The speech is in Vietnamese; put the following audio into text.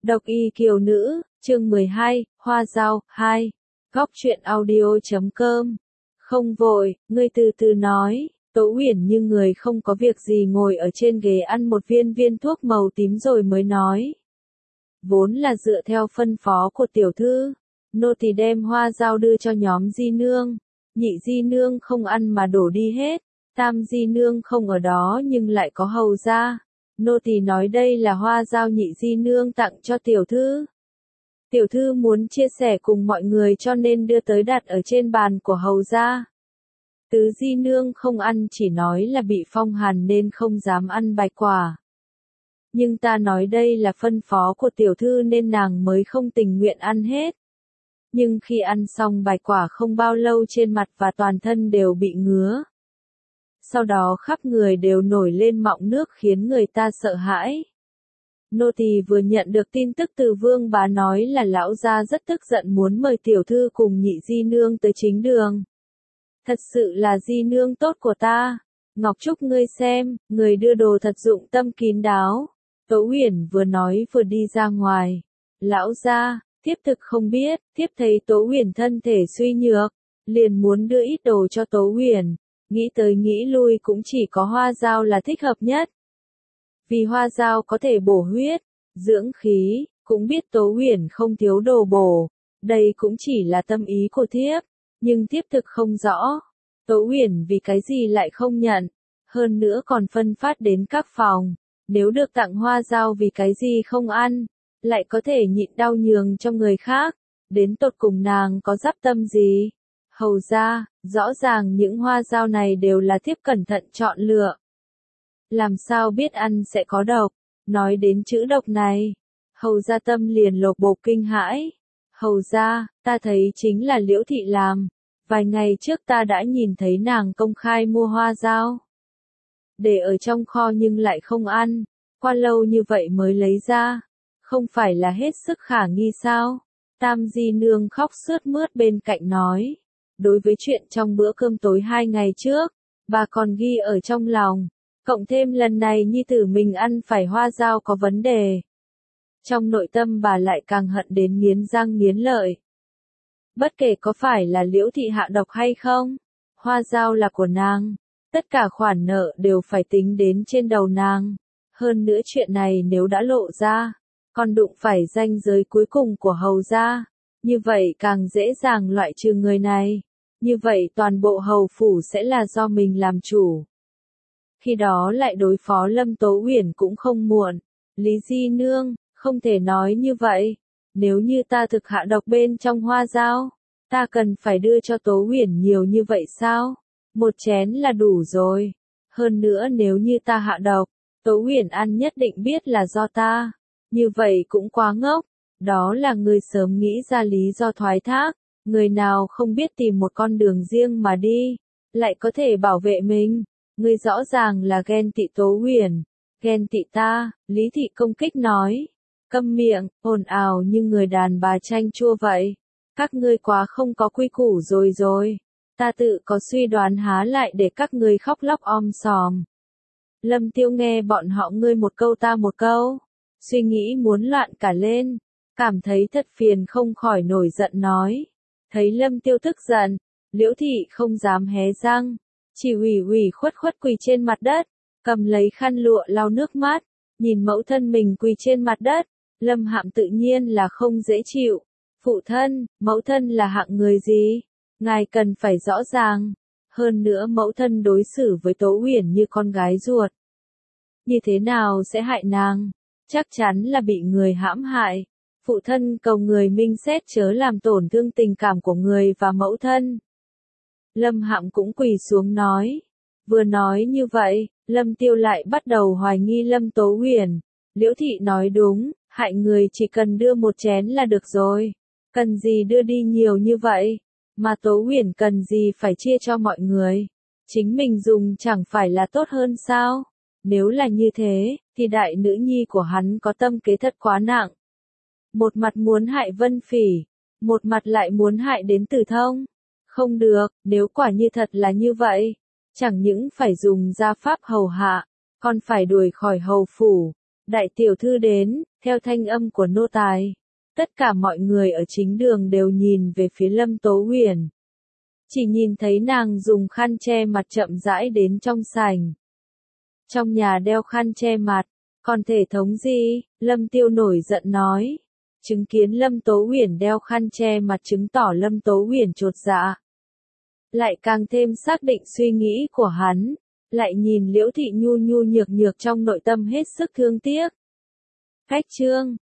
Độc y kiều nữ, chương 12, Hoa Dao, 2. Góc truyện audio.com. Không vội, ngươi từ từ nói. Tố Uyển như người không có việc gì ngồi ở trên ghế ăn một viên thuốc màu tím rồi mới nói. Vốn là dựa theo phân phó của tiểu thư, nô tỳ đem hoa dao đưa cho nhóm di nương. Nhị di nương không ăn mà đổ đi hết. Tam di nương không ở đó nhưng lại có hầu ra. Nô tỳ nói đây là hoa dao nhị di nương tặng cho tiểu thư. Tiểu thư muốn chia sẻ cùng mọi người cho nên đưa tới đặt ở trên bàn của hầu gia. Tứ di nương không ăn chỉ nói là bị phong hàn nên không dám ăn bạch quả. Nhưng ta nói đây là phân phó của tiểu thư nên nàng mới không tình nguyện ăn hết. Nhưng khi ăn xong bạch quả không bao lâu trên mặt và toàn thân đều bị ngứa. Sau đó khắp người đều nổi lên mọng nước khiến người ta sợ hãi. Nô tỳ vừa nhận được tin tức từ Vương bá nói là lão gia rất tức giận muốn mời tiểu thư cùng nhị di nương tới chính đường. Thật sự là di nương tốt của ta. Ngọc Trúc ngươi xem, người đưa đồ thật dụng tâm kín đáo. Tố Uyển vừa nói vừa đi ra ngoài. Lão gia, thiếp thực không biết, thiếp thấy Tố Uyển thân thể suy nhược, liền muốn đưa ít đồ cho Tố Uyển. Nghĩ tới nghĩ lui cũng chỉ có hoa dao là thích hợp nhất. Vì hoa dao có thể bổ huyết, dưỡng khí, cũng biết Tố Uyển không thiếu đồ bổ. Đây cũng chỉ là tâm ý của thiếp, nhưng thiếp thực không rõ. Tố Uyển vì cái gì lại không nhận, hơn nữa còn phân phát đến các phòng. Nếu được tặng hoa dao vì cái gì không ăn, lại có thể nhịn đau nhường cho người khác. Đến tột cùng nàng có dắp tâm gì? Hầu ra, rõ ràng những hoa dao này đều là thiếp cẩn thận chọn lựa. Làm sao biết ăn sẽ có độc? Nói đến chữ độc này, hầu ra tâm liền lột bột kinh hãi. Hầu ra, ta thấy chính là Liễu thị làm. Vài ngày trước ta đã nhìn thấy nàng công khai mua hoa dao. Để ở trong kho nhưng lại không ăn. Qua lâu như vậy mới lấy ra. Không phải là hết sức khả nghi sao? Tam di nương khóc sướt mướt bên cạnh nói. Đối với chuyện trong bữa cơm tối 2 ngày trước, bà còn ghi ở trong lòng. Cộng thêm lần này nhi tử mình ăn phải hoa dao có vấn đề. Trong nội tâm bà lại càng hận đến nghiến răng nghiến lợi. Bất kể có phải là Liễu thị hạ độc hay không, hoa dao là của nàng. Tất cả khoản nợ đều phải tính đến trên đầu nàng. Hơn nữa chuyện này nếu đã lộ ra, còn đụng phải ranh giới cuối cùng của hầu gia, như vậy càng dễ dàng loại trừ người này. Như vậy toàn bộ hầu phủ sẽ là do mình làm chủ. Khi đó lại đối phó Lâm Tố Uyển cũng không muộn. Lý di nương, không thể nói như vậy. Nếu như ta thực hạ độc bên trong hoa dao, ta cần phải đưa cho Tố Uyển nhiều như vậy sao? Một chén là đủ rồi. Hơn nữa nếu như ta hạ độc, Tố Uyển ăn nhất định biết là do ta. Như vậy cũng quá ngốc. Đó là người sớm nghĩ ra lý do thoái thác. Người nào không biết tìm một con đường riêng mà đi, lại có thể bảo vệ mình. Người rõ ràng là ghen tị Tố Uyển. Ghen tị ta, Lý thị công kích nói. Câm miệng, ồn ào như người đàn bà chanh chua vậy. Các ngươi quá không có quy củ rồi. Ta tự có suy đoán há lại để các ngươi khóc lóc om sòm. Lâm Tiêu nghe bọn họ ngươi một câu ta một câu. Suy nghĩ muốn loạn cả lên. Cảm thấy thật phiền không khỏi nổi giận nói. Thấy Lâm Tiêu tức giận, Liễu thị không dám hé răng. Chỉ ủy khuất quỳ trên mặt đất. Cầm lấy khăn lụa lau nước mắt. Nhìn mẫu thân mình quỳ trên mặt đất. Lâm Hạm tự nhiên là không dễ chịu. Phụ thân, mẫu thân là hạng người gì? Ngài cần phải rõ ràng. Hơn nữa mẫu thân đối xử với Tố Uyển như con gái ruột. Như thế nào sẽ hại nàng? Chắc chắn là bị người hãm hại. Phụ thân cầu người minh xét chớ làm tổn thương tình cảm của người và mẫu thân. Lâm Hạm cũng quỳ xuống nói. Vừa nói như vậy, Lâm Tiêu lại bắt đầu hoài nghi Lâm Tố Uyển. Liễu thị nói đúng, hại người chỉ cần đưa một chén là được rồi. Cần gì đưa đi nhiều như vậy? Mà Tố Uyển cần gì phải chia cho mọi người? Chính mình dùng chẳng phải là tốt hơn sao? Nếu là như thế, thì đại nữ nhi của hắn có tâm kế thật quá nặng. Một mặt muốn hại Vân Phỉ, một mặt lại muốn hại đến Từ Thông. Không được, nếu quả như thật là như vậy, chẳng những phải dùng gia pháp hầu hạ, còn phải đuổi khỏi hầu phủ. Đại tiểu thư đến, Theo thanh âm của nô tài, tất cả mọi người ở chính đường đều nhìn về phía Lâm Tố Uyển. Chỉ nhìn thấy nàng dùng khăn che mặt chậm rãi đến trong sảnh. Trong nhà đeo khăn che mặt, còn thể thống gì? Lâm Tiêu nổi giận nói. Chứng kiến Lâm Tố Uyển đeo khăn che mặt chứng tỏ Lâm Tố Uyển chột dạ. Lại càng thêm xác định suy nghĩ của hắn, lại nhìn Liễu Thị nhu nhu nhược nhược trong nội tâm hết sức thương tiếc. Khách trương,